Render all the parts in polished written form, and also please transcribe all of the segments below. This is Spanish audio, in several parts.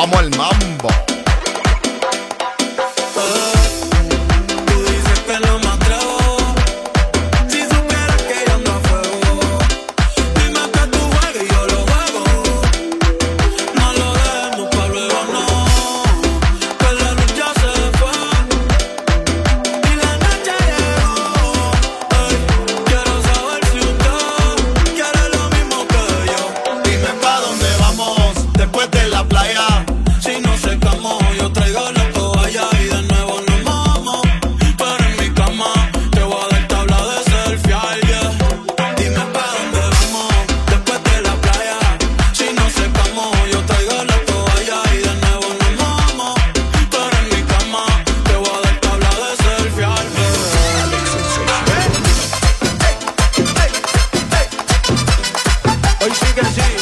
Vamos al mambo. Tú dices que lo más atrevo. Si supieras que yo ando a fuego. Dime que tú juegas y yo lo juego. No lo dejemos pa' luego, no. Que la luz ya se fue y la noche llegó. Ey, quiero saber si usted quiere lo mismo que yo. Dime pa' dónde vamos después de la playa. Si no secamos, yo traigo la toalla y de nuevo nos mojamos. Pero en mi cama te voy a dar tabla de selfie, yeah. Dime pa' dónde vamos después de la playa. Si no secamos, yo traigo la toalla y de nuevo nos mojamos. Pero en mi cama te voy a dar tabla de selfie, yeah. Hoy sí que sí.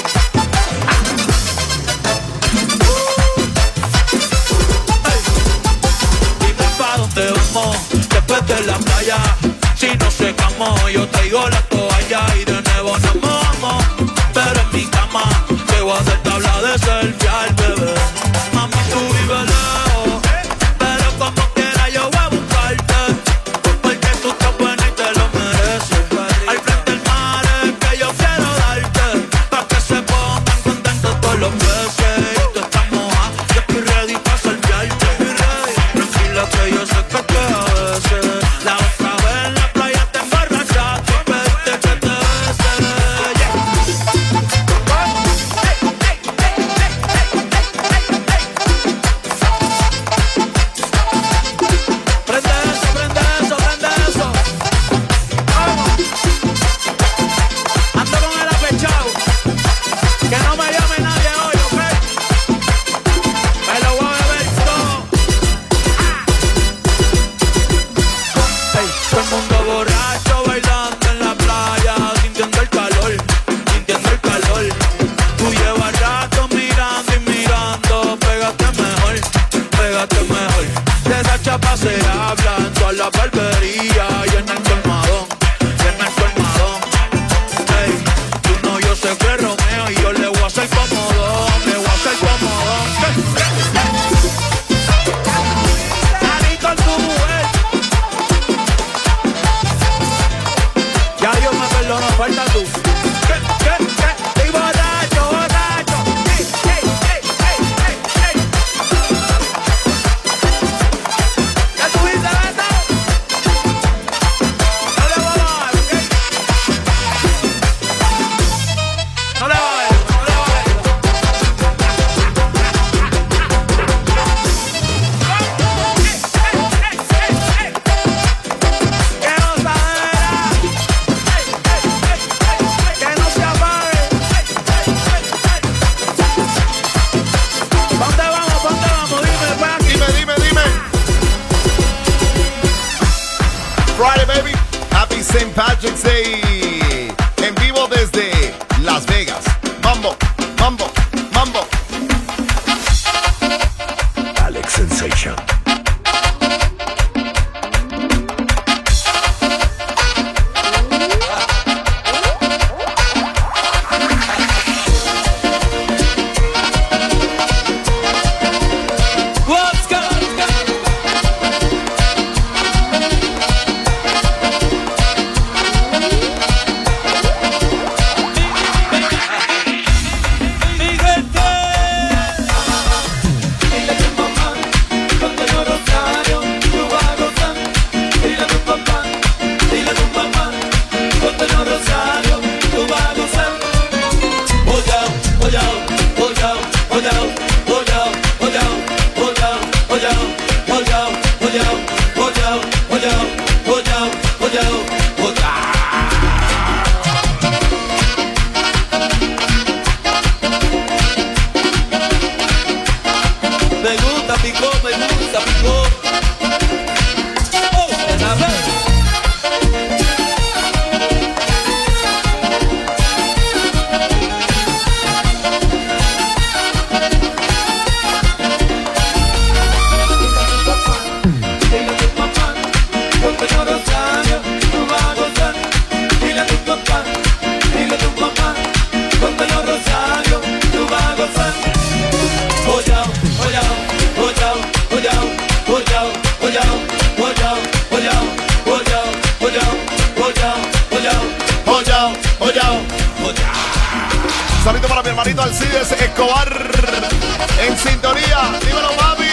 Dime pa' dónde vamos después de la playa. Si no secamos, yo traigo la toalla y de nuevo nos mojamos. Pero en mi cama te voy a hacer tabla de selfie al bebé. Mami, tú vives lejos, pero como quiera yo voy a buscarte. Porque tú estás buena y te lo mereces. Al frente del mar es que yo quiero darte, pa' que se pongan contentos todos los peces. Y tú estás mojada, yo estoy ready pa' salviarte. Tranquila que yo sé que a veces la otra vez en la playa te emborrachaste y pediste que te bese. Prende eso, prende eso, prende eso. Vamos. Ando con el apechado. Que no me llame nadie hoy, ¿ok? Me lo voy a beber todo. Hey, todo el mundo borracho bailando en la playa, sintiendo el calor, sintiendo el calor. Tú llevas rato mirando y mirando, pégate mejor, pégate mejor. De esa chapa se habla en toda la barbería y en el colmadón, y en el colmadón. Hey, tú no, yo sé que es Romeo y yo le voy a hacer comodón, le voy a hacer comodón. Salí con tu mujer. Ya Dios me perdonó, falta tú. ¿Qué? Estoy borracho, borracho. Ey. ¿Ya tuviste esto? No le voy a dar, ¿ok? No le voy a dar, no le voy a dar. ¡Qué gozadera! Que no se apague. ¿Dónde vamos? ¿Dónde vamos? Dime, ven aquí. Dime. Friday, baby. Happy St. Patrick's Day. En vivo desde Las Vegas. Mambo. Alex Sensation. What's going on? saludito para mi hermanito Alcides Escobar. En sintonía. Dímelo, papi.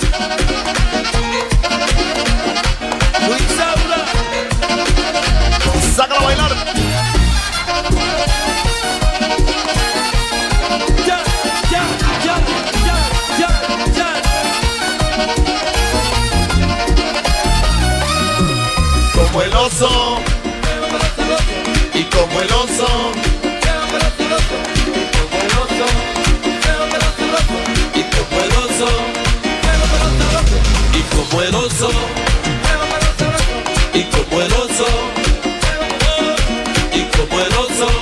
Luis Saura. Sácala a bailar. Ya. Como el oso. Y como el oso. Y como el oso. Y como el oso. Y como el oso. Y como el oso.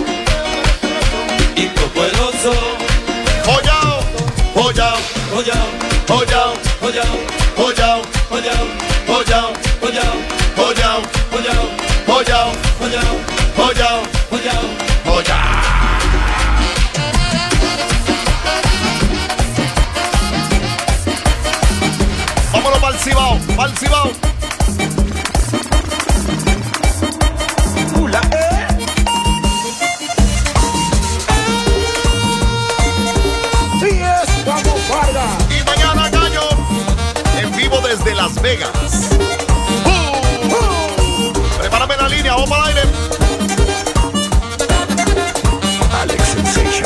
Y como el oso. Joyao, joyao, Joyao, joyao, joyao, joyao, joyao, joyao, joyao, joyao, joyao, joyao, joyao, joyao, joyao. joyao. Vámonos para el Cibao, para el Cibao. Y mañana gallo en vivo desde Las Vegas. Prepárame la línea, vamos para el aire. Alex Sensation.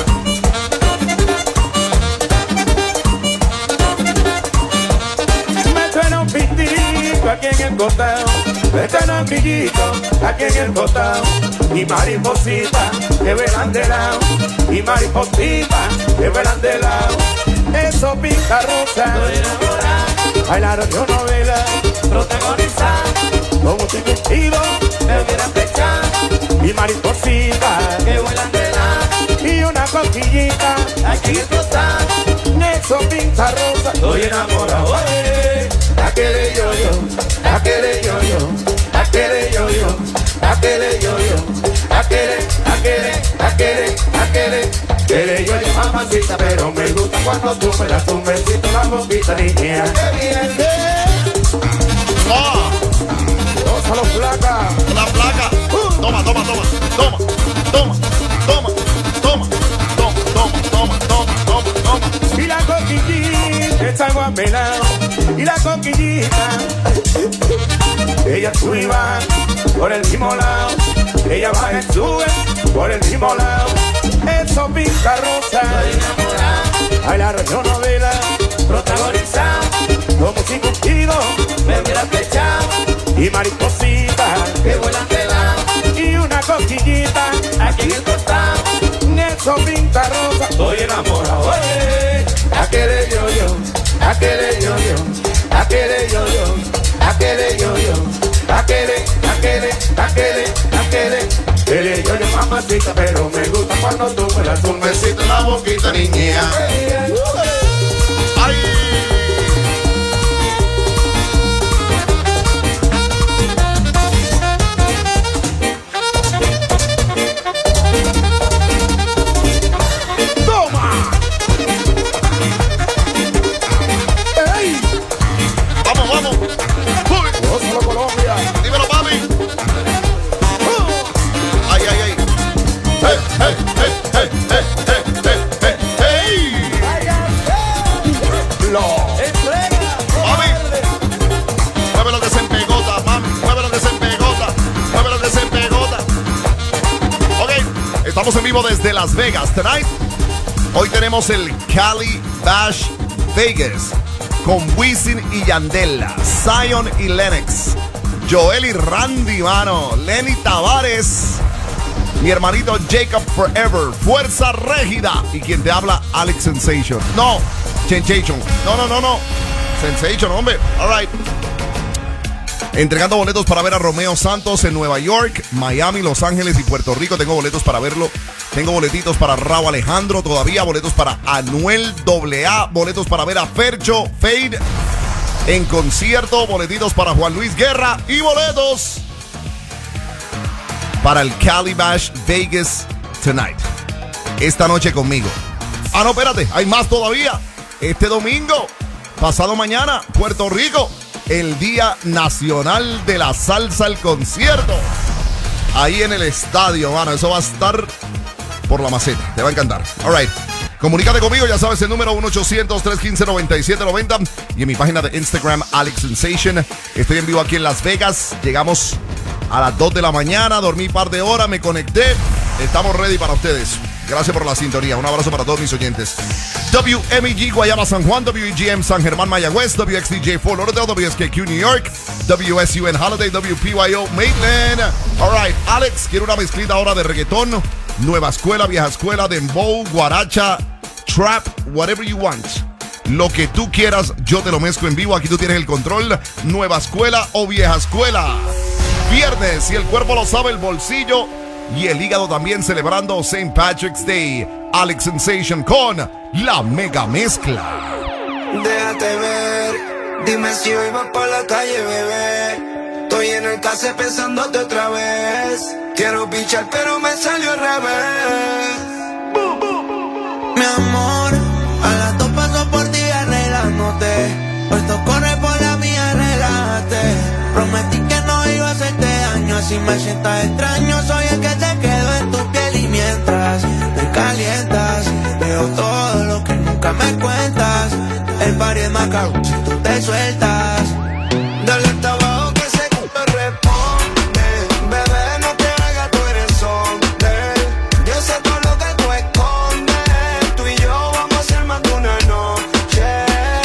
Me suena un pitico aquí en el costado, me suena un pitico aquí en el costado, y mariposita que vuelan de lado, y mariposita que vuelan de lado. Eso pinta rosa, bailaron yo novela, protagonizar, como si vestido me hubieran flechado, y mariposita que vuelan de lado, y una cosquillita aquí en el costado. Eso pinta rosa, estoy enamorado, aquele yo-yo, aquele yo-yo, aquele yo-yo, aquele yo-yo, aquele yo-yo, mamacita, pero me gusta cuando tú me das un besito en la boquita, niña. Ah, Gózalo, flaca. la placa. Toma, toma, toma, toma, toma, toma, toma, toma, toma, toma, toma, toma, toma. Y la coquillita está guapelado, y la coquillita, ella sube y baja por el mismo lado, ella baja y sube por el mismo lado. Eso pinta rosa, bailaron yo novela, protagonizado, como si contigo me hubiera flechado, y mariposita que vuelan de lado, y una cosquillita aquí en el costado. Eso pinta rosa, estoy enamorado, aquele yo-yo, aquele yo-yo, aquele yo-yo, aquele yo-yo, aquele yo-yo, mamacita, pero me gusta cuando tú me das un besito en la boquita, niña. ¡Ay! ¡Toma! ¡Ey! ¡Vamos, vamos! ¡Uy! ¡Gózalo, Colombia! ¡Dímelo, papi! ¡Ay, ay, ay! ¡Hey, hey, hey, hey, hey, hey, hey, hey, hey! ¡Lo! ¡Mami! Mueve lo que se empegota, mami. Mueve lo que se empegota. Mueve lo que se empegota. Ok, estamos en vivo desde Las Vegas. Tonight, hoy tenemos el Cali Bash Vegas con Wisin y Yandel, Zion y Lennox, Joel y Randy, mano, Lenny Tavares, mi hermanito Jacob Forever, Fuerza Régida y quien te habla, Alex Sensation. No, Sensation. No. Sensation, hombre. All right. Entregando boletos para ver a Romeo Santos en Nueva York, Miami, Los Ángeles y Puerto Rico. Tengo boletos para verlo. Tengo boletitos para Rauw Alejandro todavía. Boletos para Anuel AA. Boletos para ver a Fercho Fade en concierto. Boletitos para Juan Luis Guerra. Y boletos para el Cali Bash Vegas Tonight. Esta noche conmigo. Ah, no, espérate. Hay más todavía. Este domingo, pasado mañana, Puerto Rico. El Día Nacional de la Salsa, el concierto. Ahí en el estadio, mano. Eso va a estar por la maceta. Te va a encantar. All right. Comunícate conmigo, ya sabes el número 1-800-315-9790 y en mi página de Instagram, Alex Sensation. Estoy en vivo aquí en Las Vegas. Llegamos a las 2 de la mañana, dormí un par de horas, me conecté. Estamos ready para ustedes. Gracias por la sintonía. Un abrazo para todos mis oyentes. WMEG Guayama San Juan, WEGM San Germán Mayagüez, WXDJ Fort Lauderdale, WSKQ New York, WSUN Holiday, WPYO Maitland. All right, Alex, quiero una mezclita ahora de reggaetón, nueva escuela, vieja escuela, dembow, guaracha, trap, whatever you want. Lo que tú quieras, yo te lo mezclo en vivo. Aquí tú tienes el control. Nueva escuela o vieja escuela. Viernes, si el cuerpo lo sabe, el bolsillo y el hígado también celebrando St. Patrick's Day. Alex Sensation con la mega mezcla. Déjate ver, dime si hoy vas pa' la calle, bebé. Estoy en el case pensándote otra vez. Quiero pichar pero me salió al revés. Mi amor, a las 2 paso por ti arreglándote. Puesto corre por la mía, relájate. Prometí que no iba a hacerte daño, así me sientas extraño. Soy el que te quedo en tu piel y mientras me calientas, veo todo lo que nunca me cuentas. El party es macabro si tú te sueltas. Dale hasta abajo que se responde. Bebé, no te hagas, tú eres hombre. Yo sé todo lo que tú escondes. Tú y yo vamos a hacer más de una noche.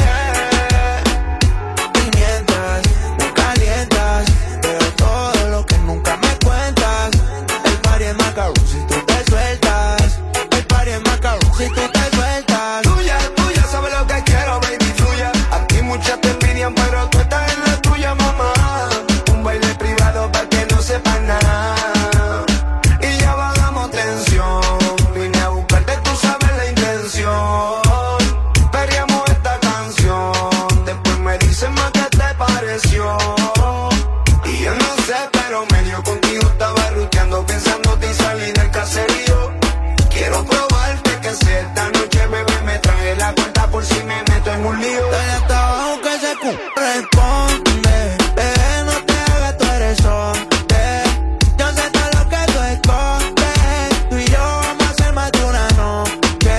Y mientras me calientas, veo todo lo que nunca me cuentas. El party es macabro si tú te sueltas. El party es macabro si tú te sueltas. Tuya, tuya, sabes lo que quiero, baby, tuya. Aquí muchas te piden, pero tú estás en la tuya, mamá. Un baile privado para que no sepan nada. Y ya bajamos tensión. Vine a buscarte, tú sabes la intención. Perreamos esta canción. Después me dicen más qué te pareció. Y yo no sé, pero medio contigo estaba ruteando, pensándote y salí del caserío. Quiero probarte que si esta noche, bebé, me trae la cuenta por si me meto en un lío. Dale hasta abajo que se responde. Bebé, no te hagas, tú eres hombre. Yo sé todo lo que tú escondes. Tú y yo vamos a hacer más de una noche.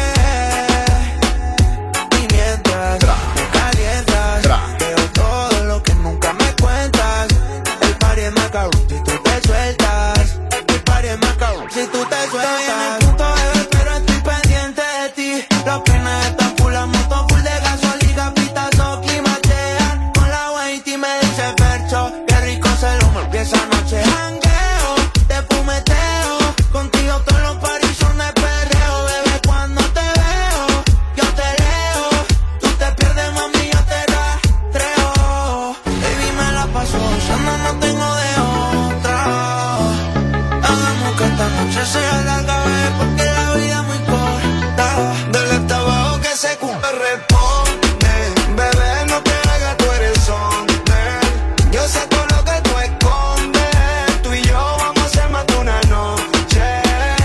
Y mientras me calientas, veo todo lo que nunca me cuentas. El party es macabro si tú te sueltas. El party es macabro si tú te sueltas. Estoy en el punto de ver, pero estoy pendiente de ti. Los peines están full, la moto full de gasolina, pitazo, climatean. Con la Waity me dice Fercho, qué rico se lo me esa noche. Jangueo, te fumeteo, contigo todos los paris son de perreo. Bebé, cuando te veo, yo te leo. Tú te pierdes, mami, yo te rastreo. Baby, me la paso usando, no tengo de otra. Hagamos que esta noche sea larga, bebé, porque la vida es muy corta. Dale hasta abajo que se responde. Bebé, no te hagas, tú eres hombre. Yo sé todo lo que tú escondes. Tú y yo vamos a hacer más de una noche.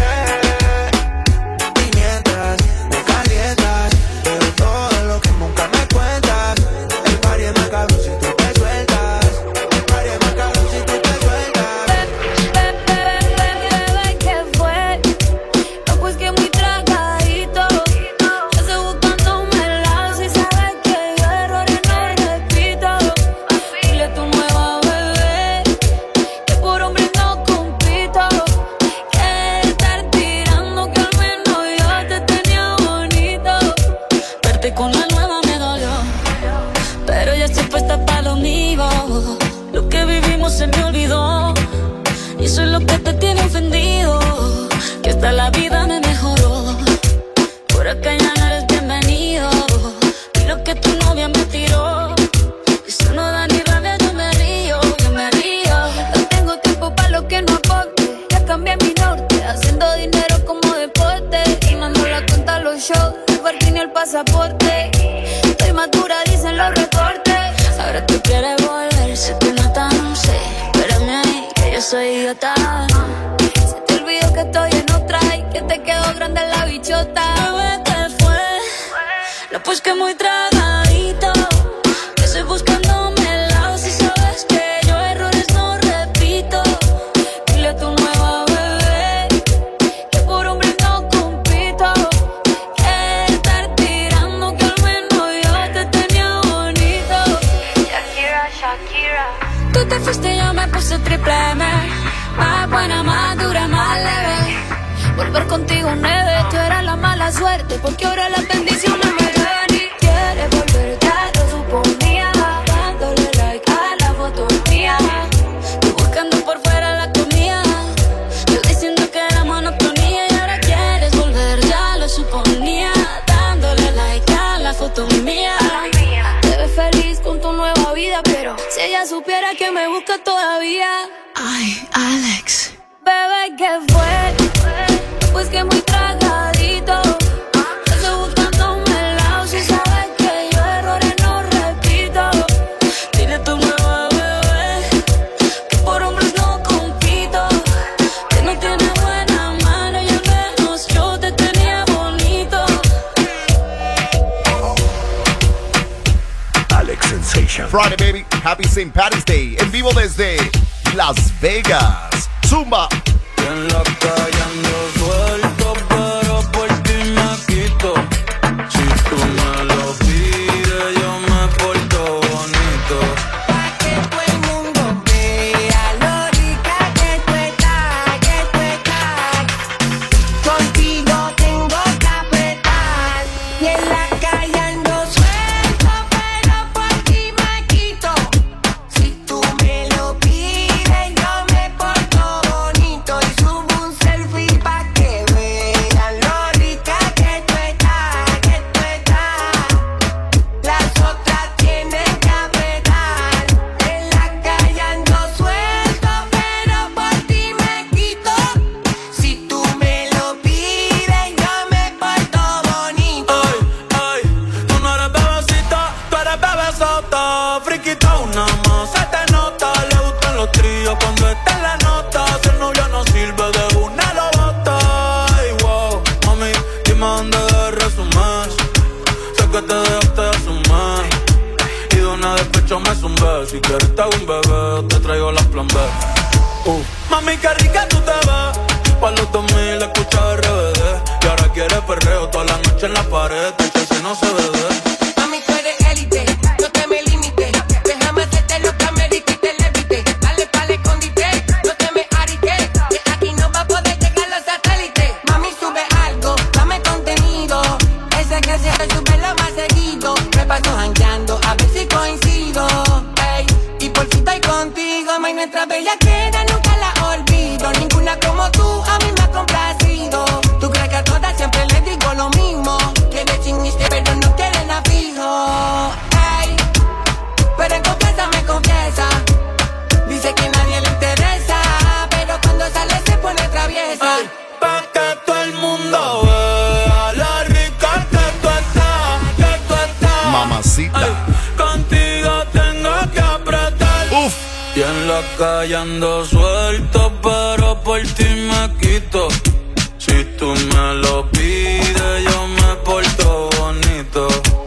Y mientras me calientas, veo todo lo que nunca me cuentas. El party es macabro si tú te sueltas. El party es macabro si tú te sueltas. Bebé, ¿qué fue? No, pues que muy tragadito. Yo estoy buscándome el lado. Si sabes que yo errores no repito. Dile a tu nueva bebé que por hombre no compito. Que estar tirando, que al menos yo te tenía bonito. Verte con la nueva me dolió, pero ya estoy puesta para lo mío. Lo que vivimos se me olvidó. Y eso es lo que te tiene ofendido, que hasta la vida me mejoró. Por acá ya no eres bienvenido. Y lo que tu novia me tiró, eso no da ni rabia, yo me río, yo me río. No tengo tiempo para lo que no aporte. Ya cambié mi norte, haciendo dinero como deporte. Y mando la cuenta a los shows, el parking y el pasaporte. Estoy madura, dicen los reportes. Ahora tú quieres volver, se te nota, no sé. Espérame ahí, que yo soy idiota. Se te olvidó que estoy en otra y que te quedó grande la bichota. Bebé, ¿qué fue? No, pues que muy tragadito. Que estoy buscándome el lado. Si sabes que yo errores no repito. Dile a tu nueva bebé que por hombre eso triple M. Más buena, más dura, más leve. Volver contigo nueve, tú eras la mala suerte, porque ahora las bendiciones me ven y quieres volver, ya lo suponía. Dándole like a la foto mía, tú buscando por fuera la comida, yo diciendo que era monotonía. Y ahora quieres volver, ya lo suponía. Dándole like a la foto mía, te ves feliz con tu nueva vida, pero si ella supiera que me busca todavía. Ay, Alex. Bebé, ¿qué fue? Pues que muy tragadito. Estoy buscándome el lado. Si sabes que yo errores no repito. Dile a tu nueva bebé que por hombres no compito, que no tiene buena mano y al menos yo te tenía bonito. Alex Sensation. Friday, baby. Happy St. Patty's Day. En vivo desde Las Vegas. Zumba. En la calle ando suelto, pero por ti me quito. Si tú me lo pides, yo me porto bonito. Pa' que todo el mundo vea lo rica que tú estás, Contigo tengo que apretar. Y en la calle ando suelto, pero por ti me quito. Si tú me lo pides, yo me porto bonito. Y subo un selfie pa' que vean lo rica que tú estás, Las otras tienen que apretar. En la calle ando suelto, pero por ti me quito. Si tú me lo pides, yo me porto bonito. Ay, tú no eres bebecita, tú eres bebesota. Friquita una más, se te nota. Le gustan los tríos cuando está en la nota. Si el novio no sirve, de una lo bota. Ay, wow, mami, dime dónde debes resumir. Sé que te dejaste de asumir y de una despecho me zumbé. Si quieres te hago un bebé, te traigo las plan B. Mami, qué rica tú te ves. Pa' los 2000 escucha RBD. Y ahora quieres perreo toda la noche en la pared. Que si no se bebe. Mami, tú eres élite, no te me limites. Déjame hacerte lo que América y te levite. Dale pa'l escondite, no te me ariques. Que aquí no va a poder llegar los satélites. Mami, sube algo, dame contenido. Ese que siempre sube lo más seguido. Me paso jangueando, a ver si coincido. Ey, y por si estoy contigo, mami, nuestra bella queda, nunca la olvido. Ninguna como tú a mí me ha complacido. Tú crees que a todas siempre les digo lo mismo. Quiere chiniste, pero no quieren a fijo. Ey, pero en confianza me confiesa. Dice que nadie le interesa, pero cuando sale se pone traviesa. Ay, pa' que todo el mundo vea la rica que tú estás, Mamacita. Ay, contigo tengo que apretar. Uf. Y en la calle ando suelto, pero por ti me quito. Si tú me lo pides, yo me porto bonito.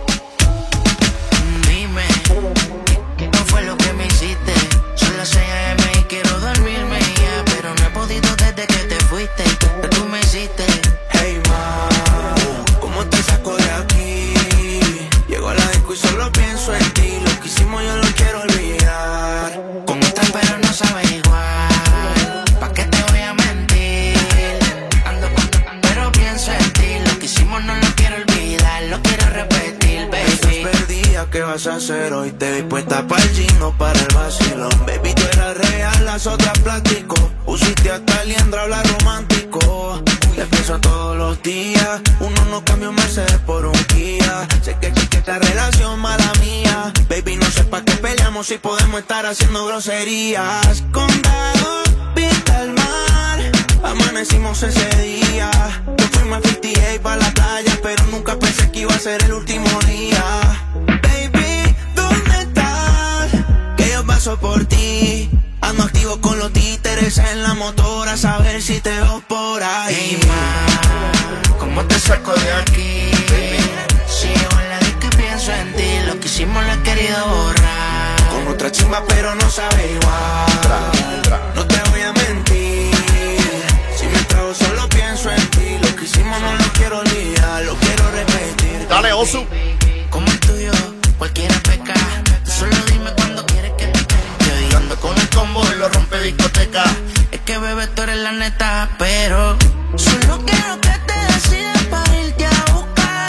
Dime, ¿qué fue lo que me hiciste? Son las 6 AM y quiero dormirme ya, pero no he podido desde que te fuiste. ¿Qué tú me hiciste? Hey ma, ¿cómo te saco de aquí? Llego a la disco y solo pienso en ti. Lo que hicimos yo lo quiero olvidar. Con otra pero no sabe igual. ¿Pa' qué te voy a mentir? Ando pero pienso en ti. Lo que hicimos no lo quiero olvidar, lo quiero repetir, baby. Estás perdida, ¿qué vas a hacer hoy? Te vi puesta para el gym, no para el vacilón. Baby, tú eras real, las otras plástico. Pusiste hasta liendra, hablar romántico. Te pienso todos los días. Uno no cambia un Mercedes por un Kia. Sé que esta relación mala mía. Baby, no sé pa' qué peleamos si podemos estar haciendo groserías. Condado, vista al mar. Amanecimos ese día. Nos fuimos a 58 pa' la playa, pero nunca pensé que iba a ser el último día. Baby, ¿dónde estás? Que yo paso por ti. Ando activo con los títeres en la motora, a saber si te veo por ahí. Hey ma, ¿cómo te saco de aquí? Si llego en la disco y pienso en ti. Lo que hicimos lo he querido borrar. Con otra chimba pero no sabe igual. No te voy a mentir. Si me trago solo pienso en ti. Lo que hicimos no lo quiero olvidar, lo quiero repetir. Dale, Osu. Como el tuyo, cualquiera peca. Tú solo dime cuando quieres que te. Yo ando con el combo, lo rompe discoteca. Es que bebé tú eres la neta, pero solo quiero que te decidas para irte a buscar.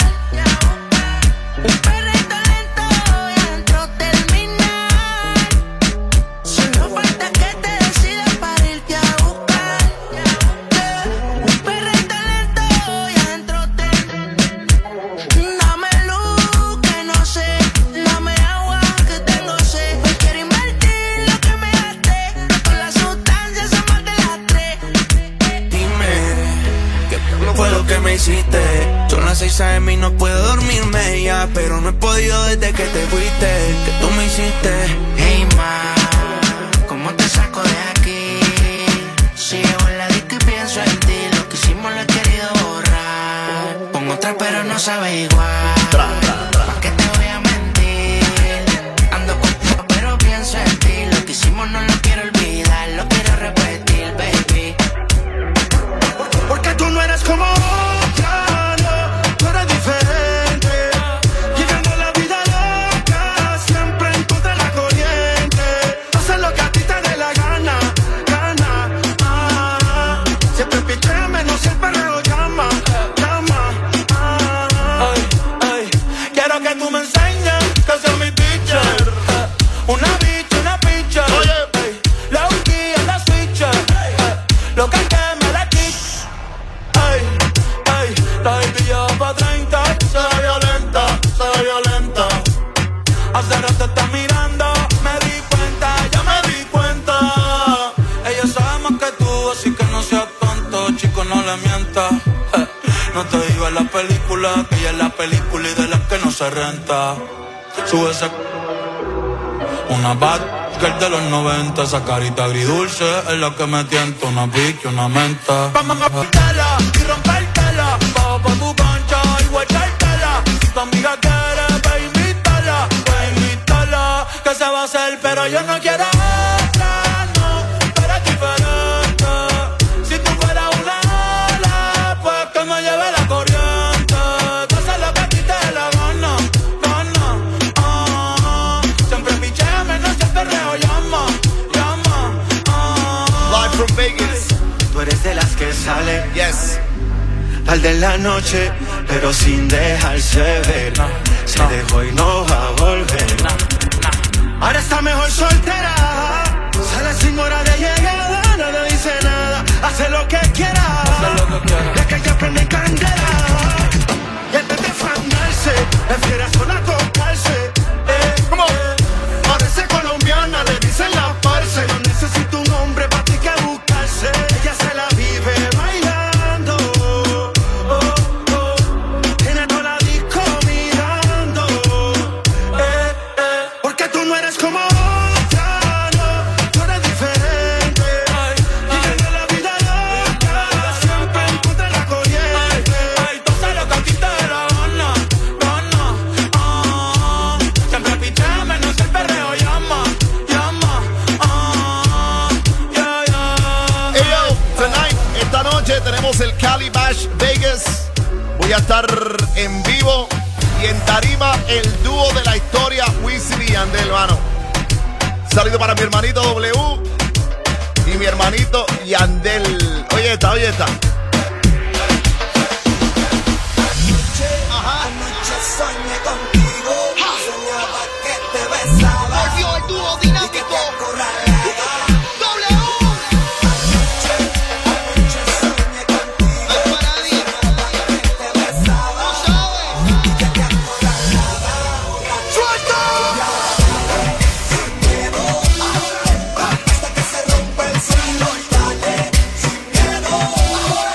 Un perrito lento y adentro terminar. Solo falta que te decidas para irte a buscar. Un perrito lento y adentro terminar. Dame luz que no sé, dame agua que tengo sed. Hoy quiero invertir lo que me gasté, con las sustancias son más de las 3. Dime, ¿qué fue lo que me hiciste? Son las 6 AM y no puedo dormirme ya, pero no he podido desde que te fuiste, que tú me hiciste. Hey ma, ¿cómo te saco de aquí? Si llevo en la disco y pienso en ti, lo que hicimos lo he querido borrar. Pongo otra pero no sabe igual. ¿Pa' qué te voy a mentir? Ando contigo pero pienso en ti, lo que hicimos no lo quiero olvidar, lo quiero repetir, baby. Porque tú no eres como otra, no, tú eres diferente. Viviendo la vida loca, siempre en contra de la corriente. Hacer lo que a ti te dé la gana, gana. Siempre picheme, no siempre lo llama, llama. Ay, ay, quiero que tú me enseñes que soy mi teacher. Una bicha, una picha. Oye, la guía, la switcher. Lo que me la quita. Ay, ay, la baby lleva pa' 30. Se ve violenta, se ve violenta. Hace rato está mirando, me di cuenta, ya me di cuenta. Ella sabe más que tú, así que no seas tonto, chico, no le mientas. No te digo en la película, que ella es la película y de las que no se renta. Sube ese... Una bad girl de los 90, esa carita agridulce es la que me tienta. Una pique, una menta. Vamos a pintela y rompértela, bajo pa' tu cancha y guachártela. Si tu amiga quiere, ve invítala, que se va a hacer, pero yo no quiero otra, no, pero es diferente. Si tú fueras una ala, pues que me lleve la corriente. Que haces lo que a ti te dé la gana, gana. Siempre picheme, no siempre reo, llama, llama. Live from Vegas. Tú eres de las que sale Yes. tarde en la noche, pero sin dejarse ver. Se dejó y no va a volver. Ahora está mejor soltera. Sale sin hora de llegada, no le dice nada. Hace lo que quiera. Es que ella prende candela. Y antes de fandarse, prefiere sola tocarse. Parece colombiana, le dicen la parce. No necesito un hombre para ti que buscarse. Ella se la vive bailando. Tiene toda la disco mirando. Porque tú no eres como otra, no, tú eres diferente. Viviendo la vida loca, siempre en contra de la corriente. Ay, tú sabes lo que a ti te dé la gana, gana. Siempre picheme, no siempre reo, llama, llama. Yeah, yeah. Hey yo, tonight, esta noche tenemos el Cali Bash Vegas. Voy a estar en vivo y en tarima el dúo de la historia, Wisin y Yandel, hermano. Saludo para mi hermanito W y mi hermanito Yandel. Oye esta, oye esta. Anoche soñé contigo, soñaba que te besaba. Volvió el dúo dinámico. Anoche soñé contigo, El paradigma. te besaba. ¿No sabes? Y que te acorralaba. ¡Suelta! Sin miedo, hasta que se rompe el cielo. Dale, sin miedo,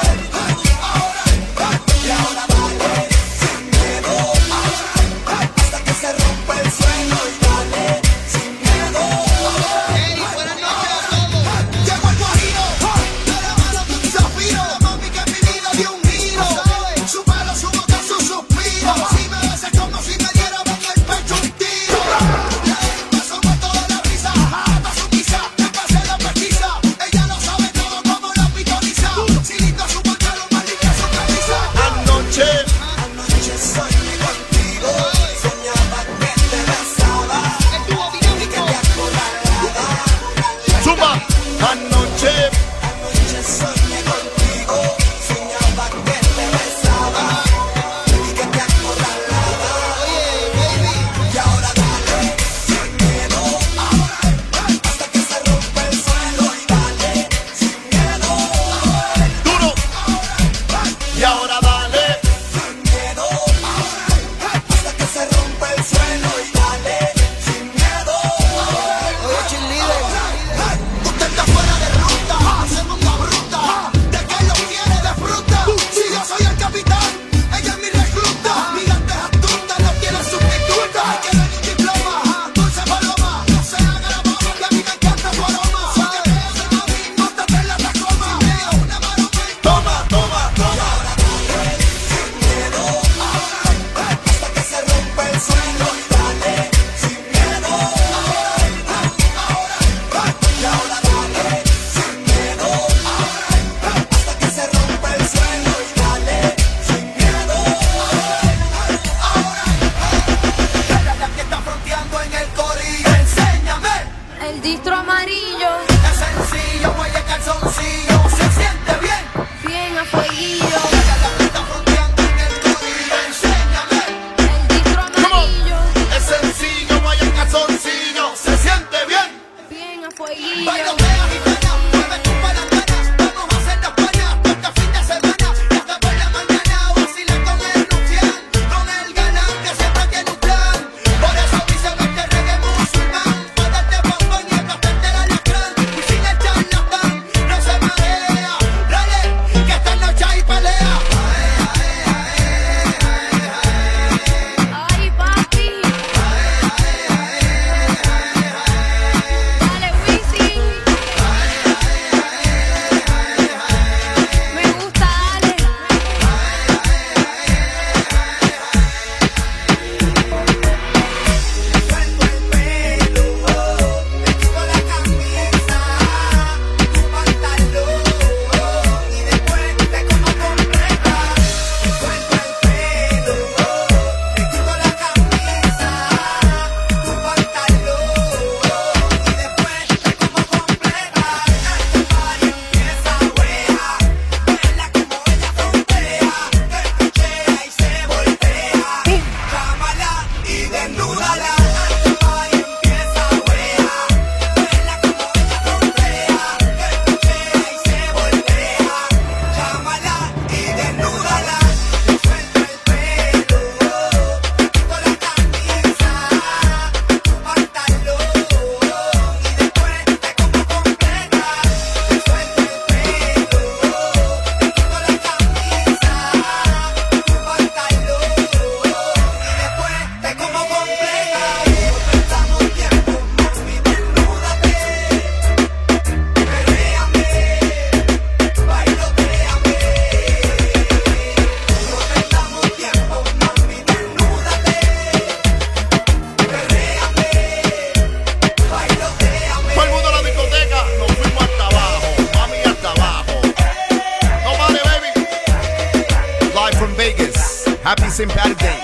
St. Patrick's Day.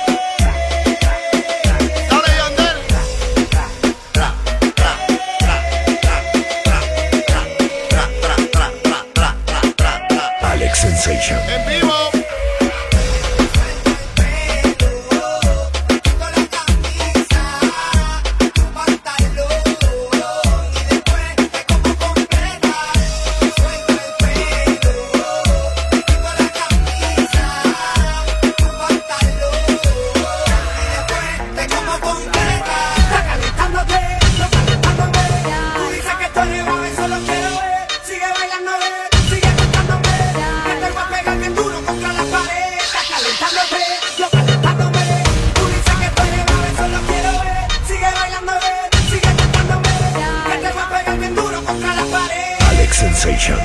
Dale, Yandel. Tra, tra, tra, tra, tra, tra, tra, tra, tra, tra, tra, tra, tra. Alex Sensation. En vivo. Sensation.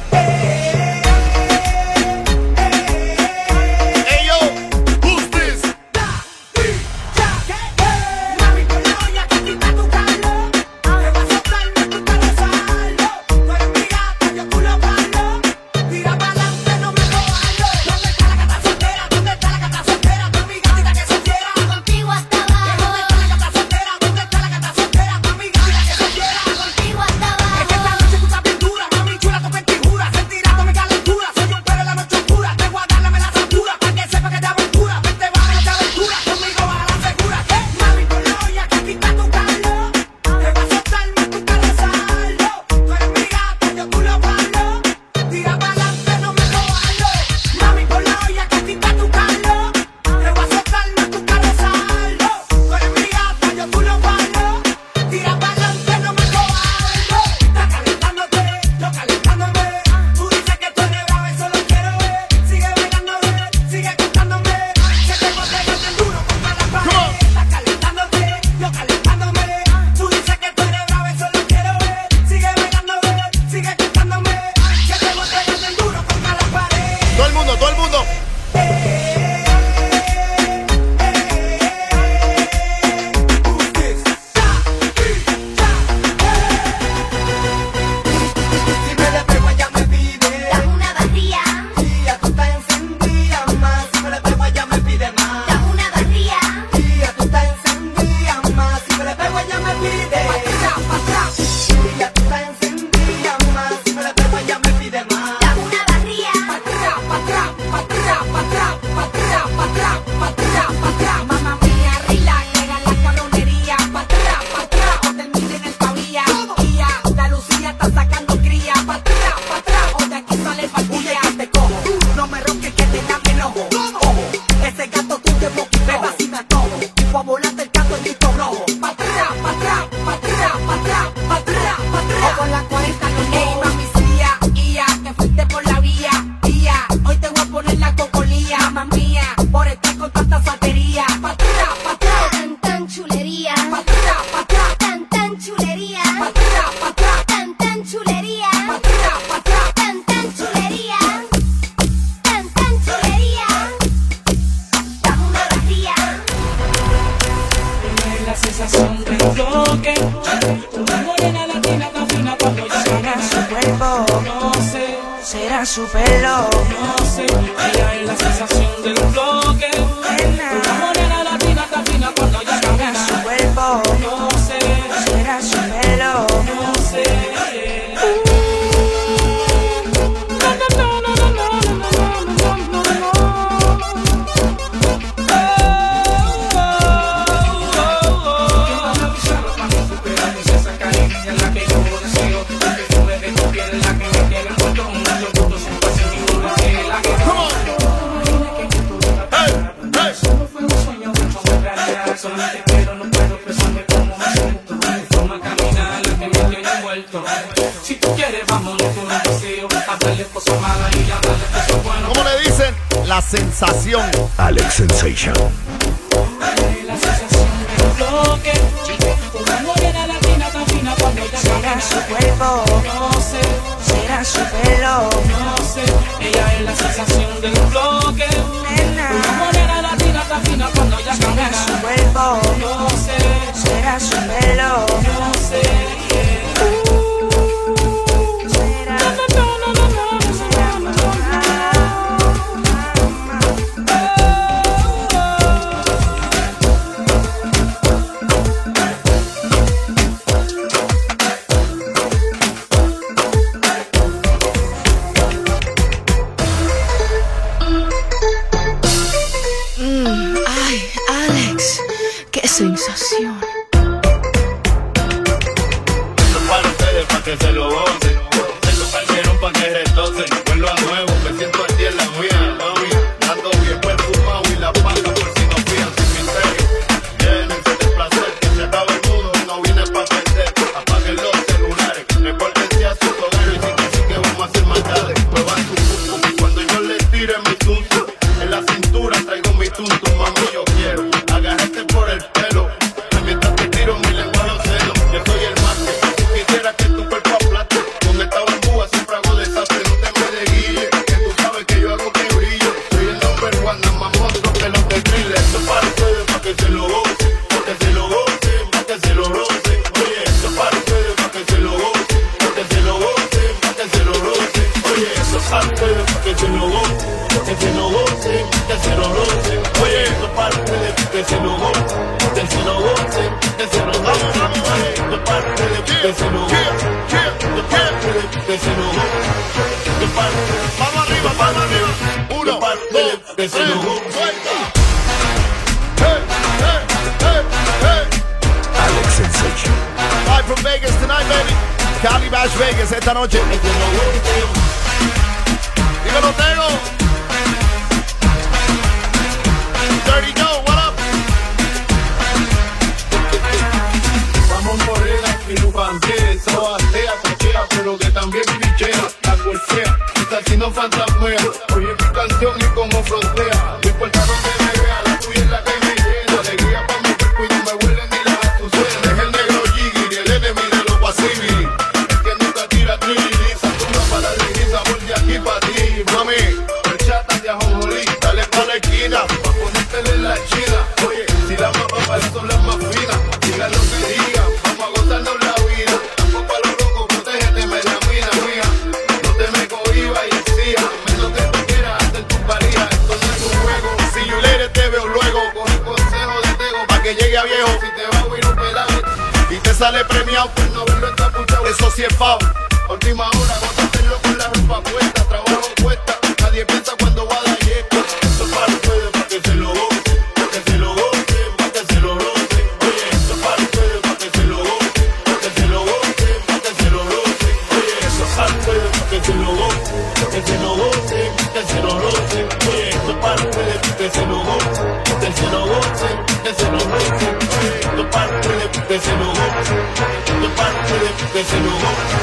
Será su pelo, no sé, ella es la sensación del bloque. Una morena latina está fina cuando ella camina. será su cuerpo, No sé, será su pelo. no sé. Solamente quiero, no puedo expresarme como me siento. Mi forma de caminar la que me tiene envuelto. Si tú quieres, vámonos por un paseo. Hablarle cosas malas y hablarle cosas buenas. ¿Cómo le dicen? La sensación. Alex Sensation. La sensación del bloque. Una morena latina tan fina cuando ella Será camina. su cuerpo, No sé, será su pelo. no sé. Ella es la sensación del bloque. Nena, Una morena latina tan fina cuando ella será camina. su cuerpo, No sé, será su pelo. no sé. Será, será mamá. Ay, Alex, qué sensación. Esto es para ustedes, para que se lo gocen. Esto cayeron para que retocen. Vuelvo a nuevo, me siento al día en la mía, mami. Ando bien perfumado y la paga por si no fían sin misterio. Llénense de placer, que se acaba el mundo y no vine pa' perder. Apaguen los celulares, repórtense a sus hogares y que sí que vamos a hacer maldades. Muevan su pum, cuando yo les tire mi tuntum. En la cintura traigo mi tuntum, mami, yo quiero agarrarte por el pelo. Mientras te tiro mi lengua a los senos. Yo soy el máster, si quisiera que tu cuerpo aplaste. Con esta bambúa siempre hago desastre, no te me desguille. Que tú sabes que yo hago que brillo. Soy el number one, nada más monstruo que los de thriller. Esto es para ustedes, pa' que se lo gocen. Pa' que se lo gocen, pa' que se lo rocen. Oye, esto es para ustedes, pa' que se lo gocen. Pa' que se lo gocen, pa' que se lo rocen. Oye, esto es para ustedes, pa' que se lo gocen. Que se lo gocen, que se lo rocen. Oye, esto es para ustedes, que se lo gocen. Que se lo gocen, que se lo rocen. Oye, esto es para ustedes, que se lo gocen. Esto es para ustedes, que se lo gocen. Esto es para ustedes. Vamos arriba, vamos arriba. Esto es para ustedes, que se lo gocen. Hey, hey, hey, hey. Alex Sensation. Live from Vegas tonight, baby. Cali Bash Vegas esta noche. Dímelo, Tego. Dirty Joe, what up? Vamos morena, filufante, sobatea, cochea, pero que también pichea, la cuercea, está haciendo fantasmea. Oye mi canción y como frontea, no importa donde me vea, la tuya es la que me llena, alegría pa' mi cuerpo y no me huele ni la azucena. Es el negro Jiggy, el enemigo de los Guasibiri, el que nunca tira triliza, tú no para la risa, voy de aquí pa' ti, mami, el chata de ajonjolí, dale pa' la esquina, pa' ponértela en la china. Oye, si las más papas son las más finas, digan lo que digan, vamos a gozarnos la vida. Tampoco a lo loco, protégete, me la mina, mía. No te me cohiba y exija, menos que tú quieras hacer tu pareja. Esto no es un juego, Si you later, te veo luego. coge consejo de Tego, Pa' que llegue a viejo. si te va a huir un pelado, Y te sale premiado. pues no verlo encapuchado. Eso sí es foul. Última hora, gózatelo con la ropa puesta, trabajo puesta. Nadie piensa cuando va a dar yesca. Esto es para ustedes, pa' que se lo gocen, pa' que se lo gocen, pa' que se lo rocen. Oye, esto es para ustedes, pa' que se lo gocen, pa' que se lo gocen, pa' que se lo rocen. Oye, esto es para ustedes, pa' que se lo gocen, pa' que se lo gocen, pa' que se lo rocen. Oye, esto es para ustedes, pa' que se lo gocen, pa' que se lo gocen, pa' que se lo rocen. Oye, esto es para ustedes, pa' que se lo gocen, esto es para ustedes, pa' que se lo gocen.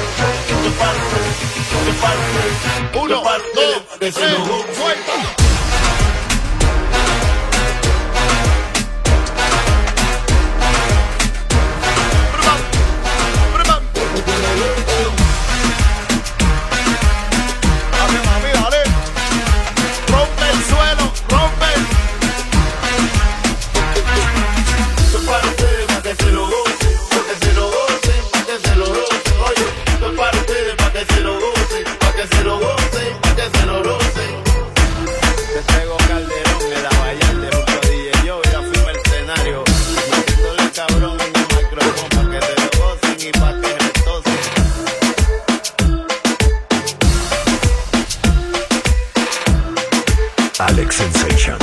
Uno, dos, tres, suelta. Dale, mami, dale. Rompe el suelo, rompe. Esto es para ustedes, pa' que se lo gocen, pa' que se lo gocen, pa' que se lo rocen. Oye, esto es para ustedes, pa' que se lo gocen, pa' que se lo gocen, pa' que se lo rocen. Te traigo Calderón, el abayal de mucho DJ. Yo ya fui mercenario, metiéndole cabrón en el micrófono pa' que se lo gocen y pa' que retocen. Alex Sensation.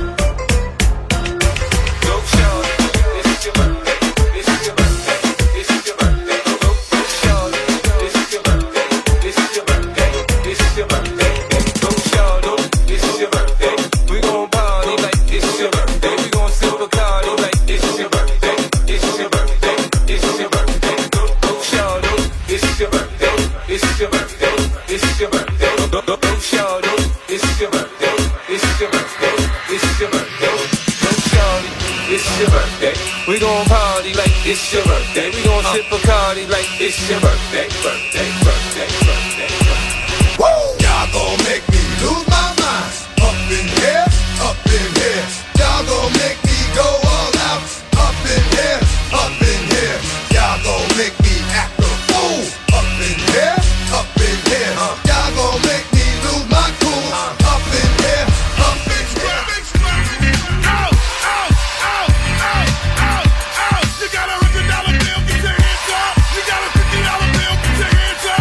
We gon' party like it's your birthday. We gon' sip Bacardi like it's your birthday, birthday, birthday, birthday. Woo! Y'all gon' make me lose my mind. Up in here, up in here. Y'all gon' make me go all out. Up in here, up in here. Y'all gon' make me act a fool. Up in here, up in here. Y'all gon' make me lose my cool. Up in here, up in here. You got $100 bill, get your hands up. You got a $50 bill, get your hands up.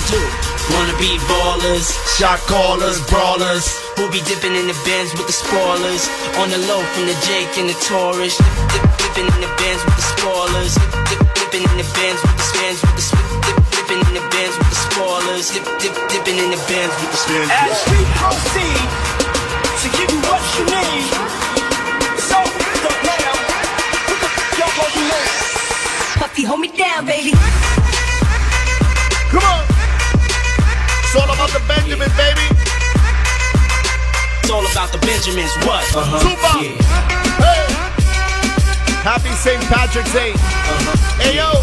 do? Wanna be ballers, shot callers, brawlers. Who be dipping in the Benz with the spoilers? On the low from the Jake and the Taurus. Dipping in the Benz with the spoilers. Dipping in the Benz with the spins with the dipping in the Benz with the spoilers. Dipping in the Benz with the spins. As we proceed to give you what you need. So the now, y'all go do that. Puffy, hold me down, baby. Come on. It's all about the Benjamin, baby. It's all about the Benjamins, what? Super. Yeah. Hey. Happy St. Patrick's Day. Hey, yo.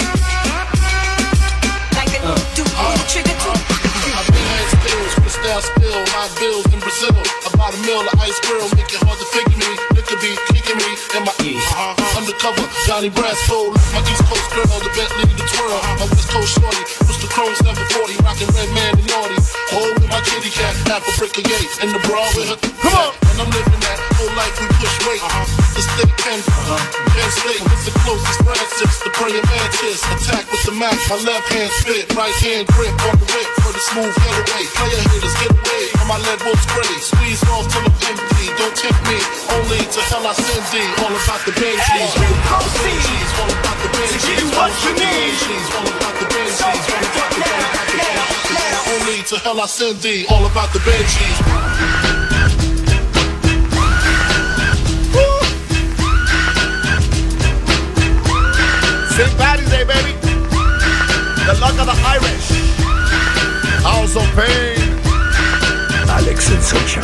Like a do trigger too. Crystal spill, my bills in Brazil. About a mill of ice grill, make it hard to figure me. Liquor be kicking me in my undercover. Johnny Brasco, my East Coast girl, the Bentley, the twirl. My West Coast shorty, Mr. Chrome 740, rockin' red man and naughty. Hold with my kitty cat, half a brick of yay, and the bra with her. Come on, and I'm living that whole life we push weight. The stick pen, Penn State, it's the closest Francis, the praying mantis. Attack with the Mac, my left hand spit, right hand grip on the whip for the smooth getaway. Player haters get away from my lead wolf spray. Squeeze off till I'm empty, don't tempt me. Only to hell I send thee. All about the Benjis, all about the Benjis, all about the Benjis. To give you what you need. All about the Benjis, all about the Benjis. Only to hell I send thee. All about the Benjis. St. Patty's Day, baby. The luck of the Irish. House of Pain. Alex Sensation.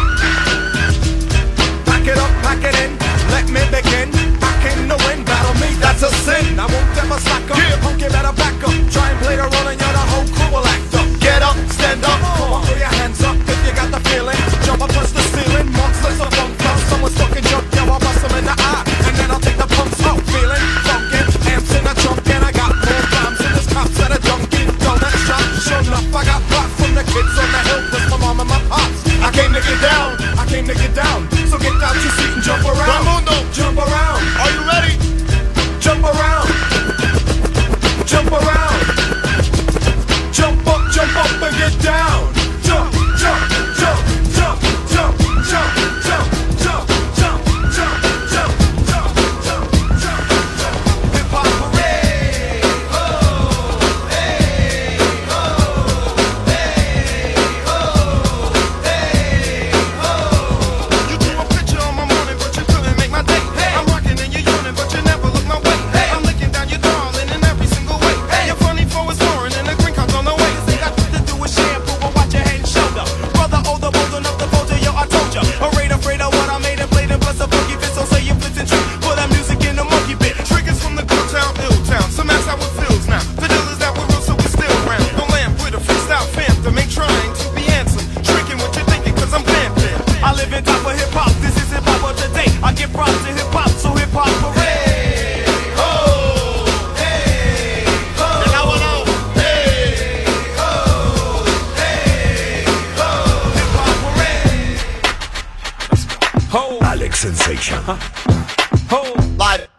Pack it up, pack it in, let me begin. Back in the wind, battle me, that's a sin. I won't ever slack up, punk, you better back up. Try and play the role and you're the whole crew will act up. Get up, stand up, come on, throw your hands up if you got the feeling. Jump up, touch the ceiling, monsters of funk club. Someone's fucking jump, yo, I'll bust them in the eye. And then I'll take the pumps out, feeling funkin'. Amps in the trunk and I got more rhymes in this cops that are junkie. Donut shop, sure enough, I got blocks from the kids on the hill with my mom and my pops. I came to get down, I came to get down. So get out your seat and jump around. Raimundo, Jump around. are you ready? Jump around. Jump around. Jump up and get down. Jump, jump, jump, jump, jump, jump, jump, jump, jump, jump, jump, jump, jump, jump, jump. Hip hop parade. Ho, hey, ho, hey, ho, hey, ho. You drew a picture on my morning, but you couldn't make my day. I'm rocking and you're yawning, but you never look my way. I'm licking down your darling in every single way. You're funny for it's foreign and the green card's on the way. This ain't got to do with shampoo, but watch your head and shoulder. Brother, older, bold enough to fold you, yo, I told ya. Afraid of what I made and played and plus a funky fit. So say you flip and trick, put that music in the monkey bit. Triggers from the good town, ill town. Some ass how it feels now. The dealers that were real, so we still round. Don't land with a freestyle phantom, ain't trying to be handsome. Tricking what you're thinking, cause I'm vamping. I live in top of hip hop, this is hip hop of today. I give props to hip hop, so hip hop parade. Ho, hey, ho. And I went out. Hey, ho, hey, ho. Hip hop parade. Ho, Alex Sensation. ho. Light it.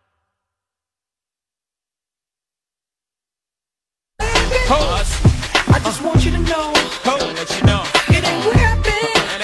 I just want you to know. Let you know. It ain't where I've been.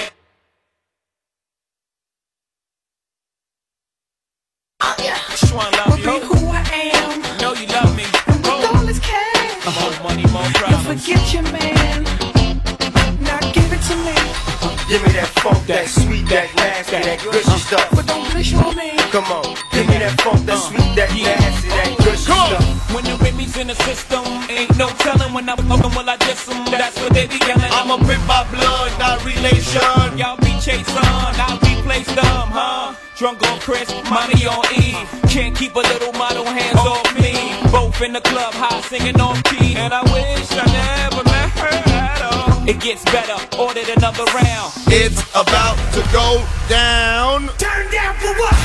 Just wanna love you. Who I am. Know you love me. And with all this cash. More money, more problems. Don't forget your man. Now give it to me. Give me that funk, that sweet, that nasty, that gushy stuff. But don't push on me. Come on, give me that funk, that sweet, that nasty, that gushy stuff. When the rhythm's in the system, ain't no telling when I'm up and will I diss them. That's what they be yelling. I'm a pimp by blood, not relation. Y'all be chasing, I replace them, huh? Drunk on Chris, money on E. Can't keep a little model hands off me. Both in the club, high singing on key. And I wish I never met her at all. It gets better, ordered another round. It's about to go down. Turn down for what?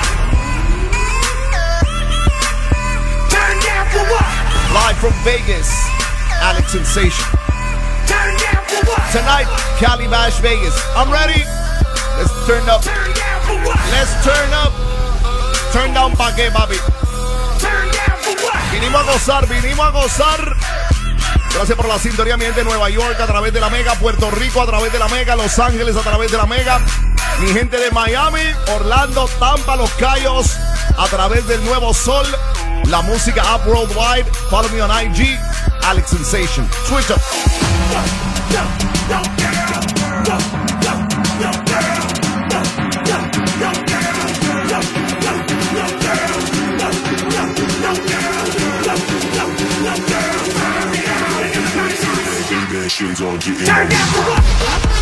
Turn down for what? Live from Vegas, Alex Sensation. Turn down for what? Tonight, Cali Bash Vegas. I'm ready. Let's turn up. Turn down for what? Let's turn up. Turn down pa' qué, papi. Turn down for what? Vinimos a gozar, vinimos a gozar. Gracias por la sintonía, mi gente. Nueva York a través de la Mega, Puerto Rico a través de la Mega, Los Ángeles a través de la Mega, mi gente de Miami, Orlando, Tampa, Los Cayos a través del Nuevo Sol. La música up worldwide. Follow me on IG, Alex Sensation. Switch up. Turn down for what?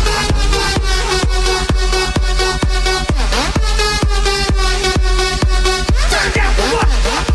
Turn down for what?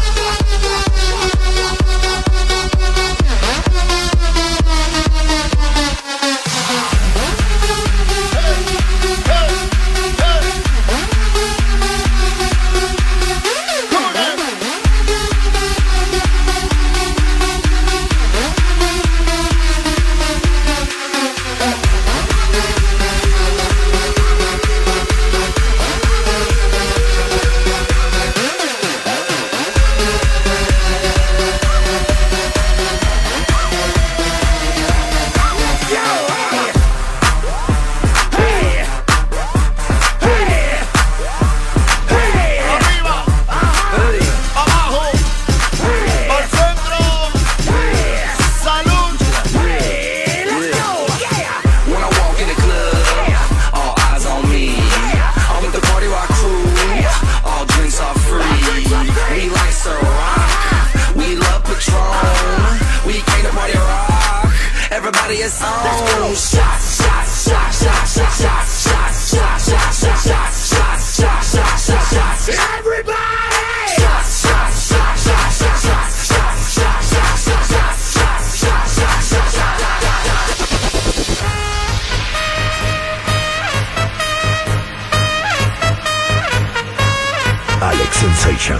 Alex Sensation.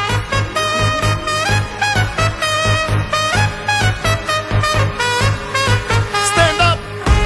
Stand up.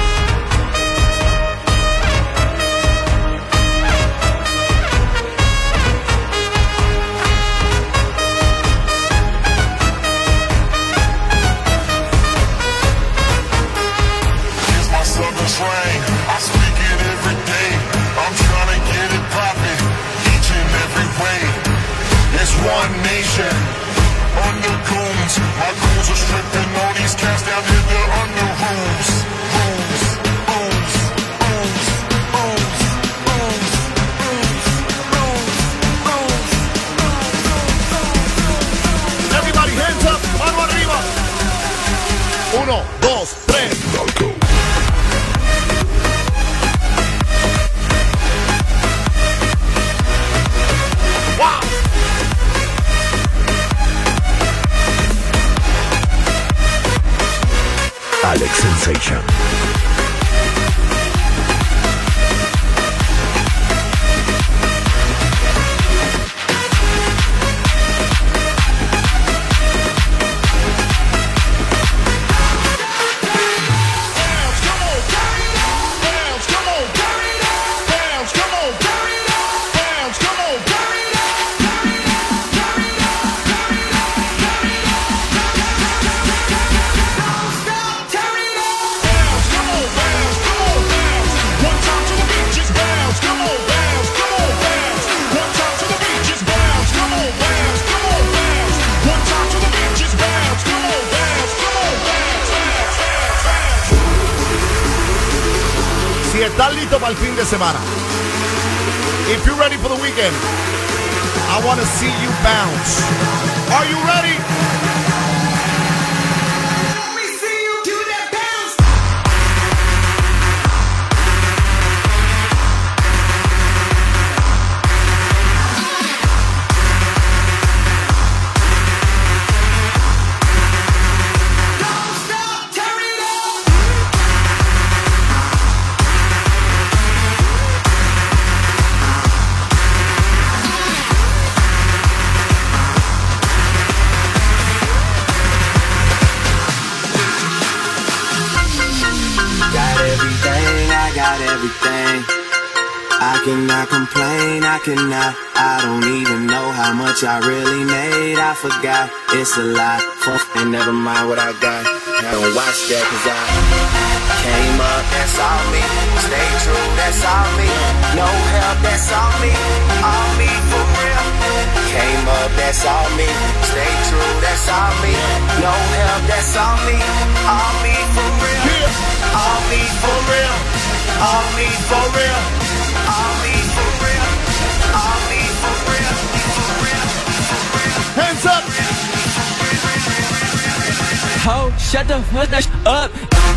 Here's my southern slang. I speak it every day. I'm trying to get it poppin'. Each and every way. It's one nation under goons. My goons are stripping all these cats down in the under rooms. Rooms, rooms, rooms, rooms, rooms, rooms, rooms, rooms. Everybody hands up, mano arriba. 1, 2, 3. Wow. Alex Sensation. Si estás listo para el fin de semana, if you're ready for the weekend, I want to see you bounce. Are you ready? Let me see you do that bounce. Don't stop, turn it up. Got everything. I cannot complain, I don't even know how much I really made. I forgot, it's a lot, and never mind what I got. Now watch that, cause I came up, that's all me. Stay true, that's all me. No help, that's all me. All me for real. Came up, that's all me. Stay true, that's all me. No help, that's all me. All me for real. All me for real. All me for real. All me for real. All me for real. Hands up. Ho, shut the fuck up.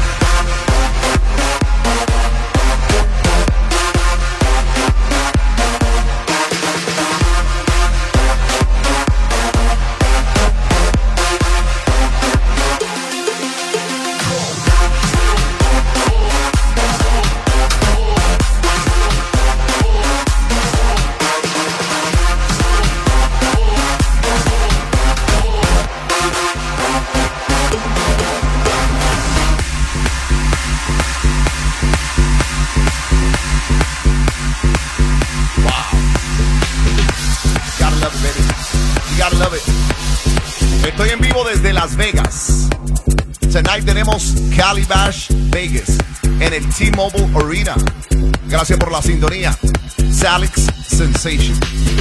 Estoy en vivo desde Las Vegas. Tonight tenemos Cali Bash Vegas en el T-Mobile Arena. Gracias por la sintonía. Alex Sensation.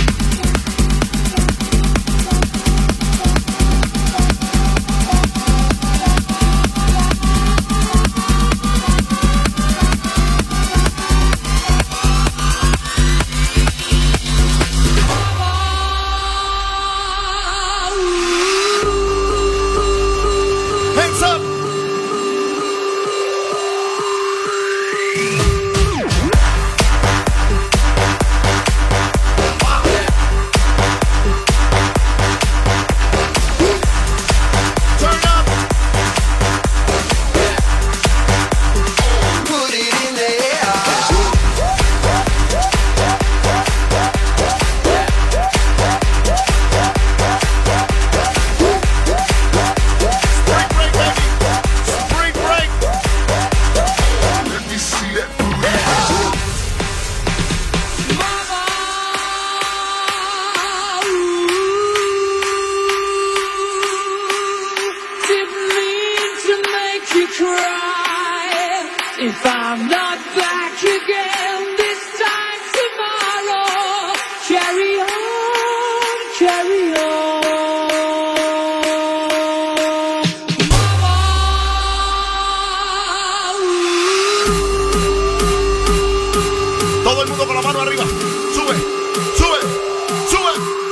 If I'm not back again this time tomorrow, carry on, carry on, mama. Todo el mundo con la mano arriba. Sube, sube, sube.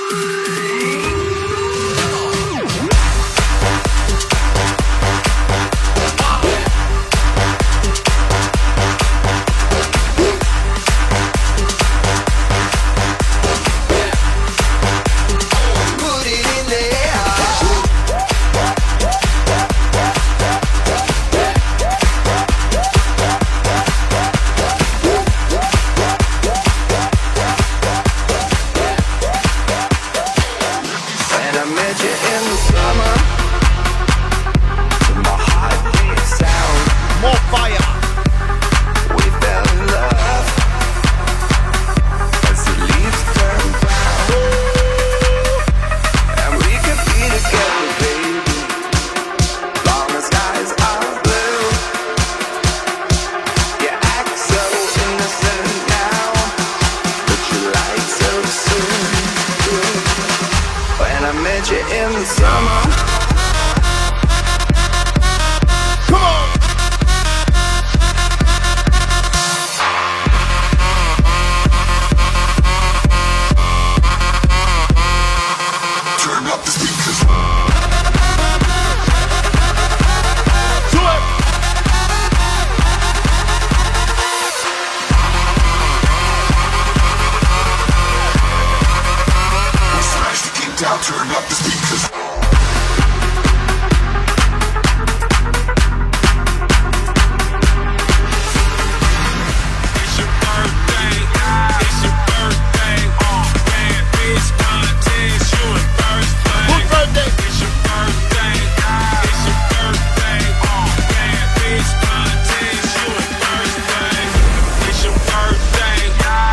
In the summer. Come on. Turn up the speakers. Do it. We smash the kick down, turn up the speakers.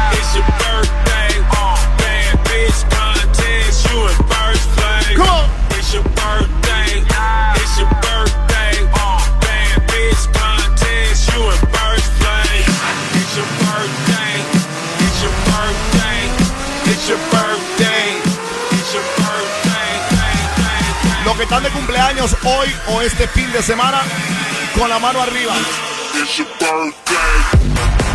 Come on. Los que están de cumpleaños hoy o este fin de semana, con la mano arriba. It's your birthday.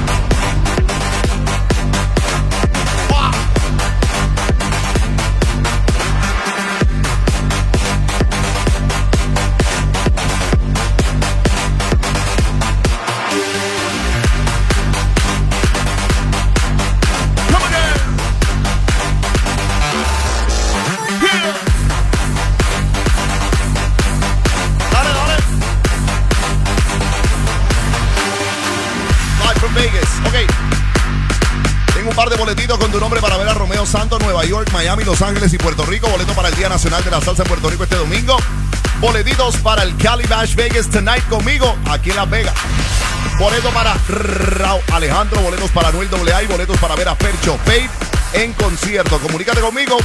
Par de boletitos con tu nombre para ver a Romeo Santos, Nueva York, Miami, Los Ángeles y Puerto Rico. Boleto para el Día Nacional de la Salsa en Puerto Rico este domingo. Boletitos para el Cali Bash Vegas Tonight conmigo aquí en Las Vegas. Boleto para Raúl Alejandro, boletos para Noel AA y boletos para ver a Percho Faith en concierto. Comunícate conmigo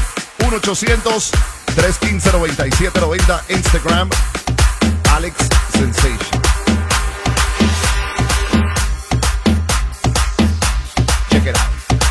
1-800-315-9790 Instagram Alex Sensation. Check it out.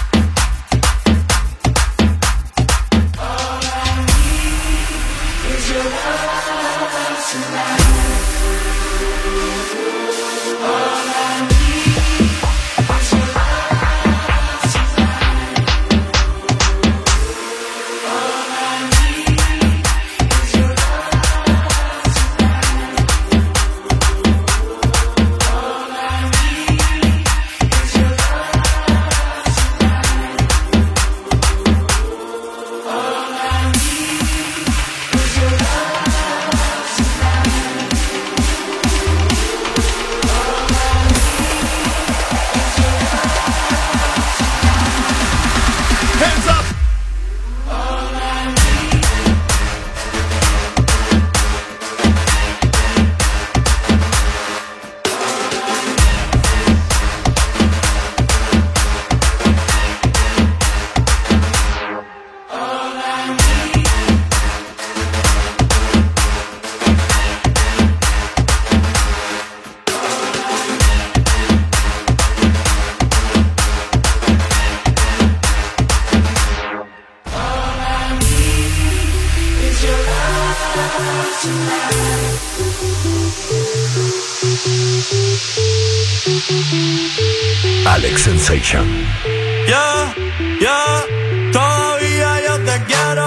Alex Sensation. Yeah, yeah, todavía yo te quiero,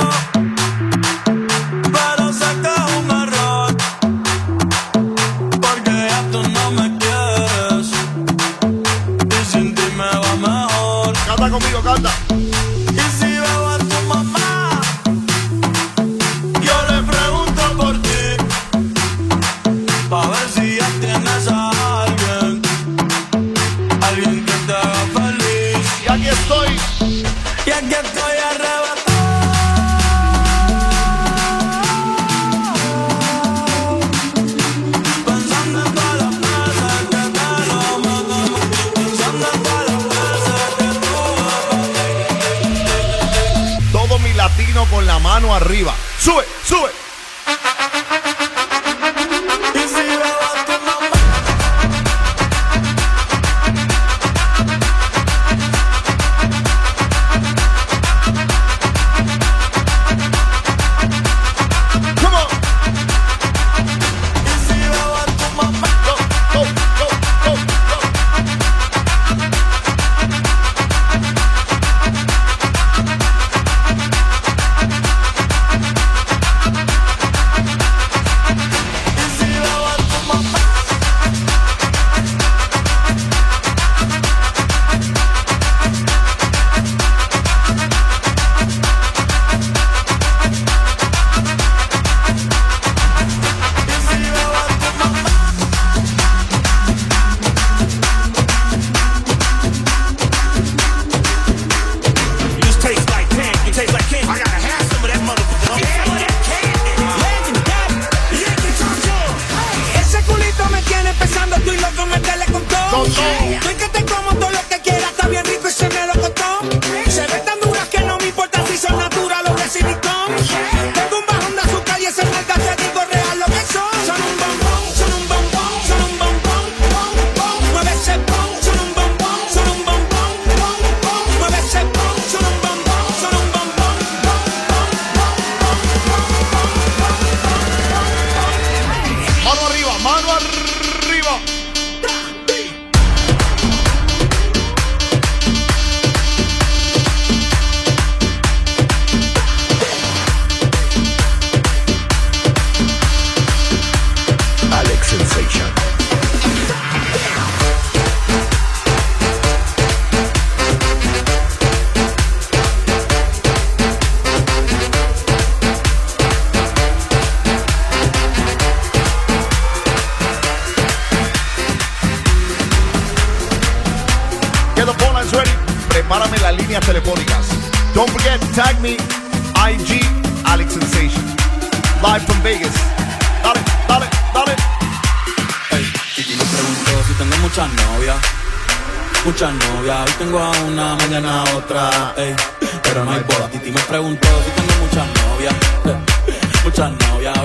pero sé que es un error, porque ya tú no me quieres, y sin ti me va mejor. Canta conmigo, canta. Y si veo a tu mamá, yo le pregunto por ti, pa' ver si ya tienes a alguien que te haga feliz. Y aquí estoy. Y aquí estoy arrebatado, pensando en todas las veces que te lo mandé, pensando en todas las veces que tuve. Todo mi latino con la mano arriba. Sube, sube. Y si veo a tu mamá, Come on. y si veo a tu mamá, Go, go, go, go, go. me, IG, Alex Sensation. Live from Vegas. Dale, dale, dale. Ey, Titi me preguntó si tengo muchas novias. Muchas novias, hoy tengo a una, mañana a otra, ey, pero no hay boda. Titi me preguntó si tengo muchas novias. Muchas novias,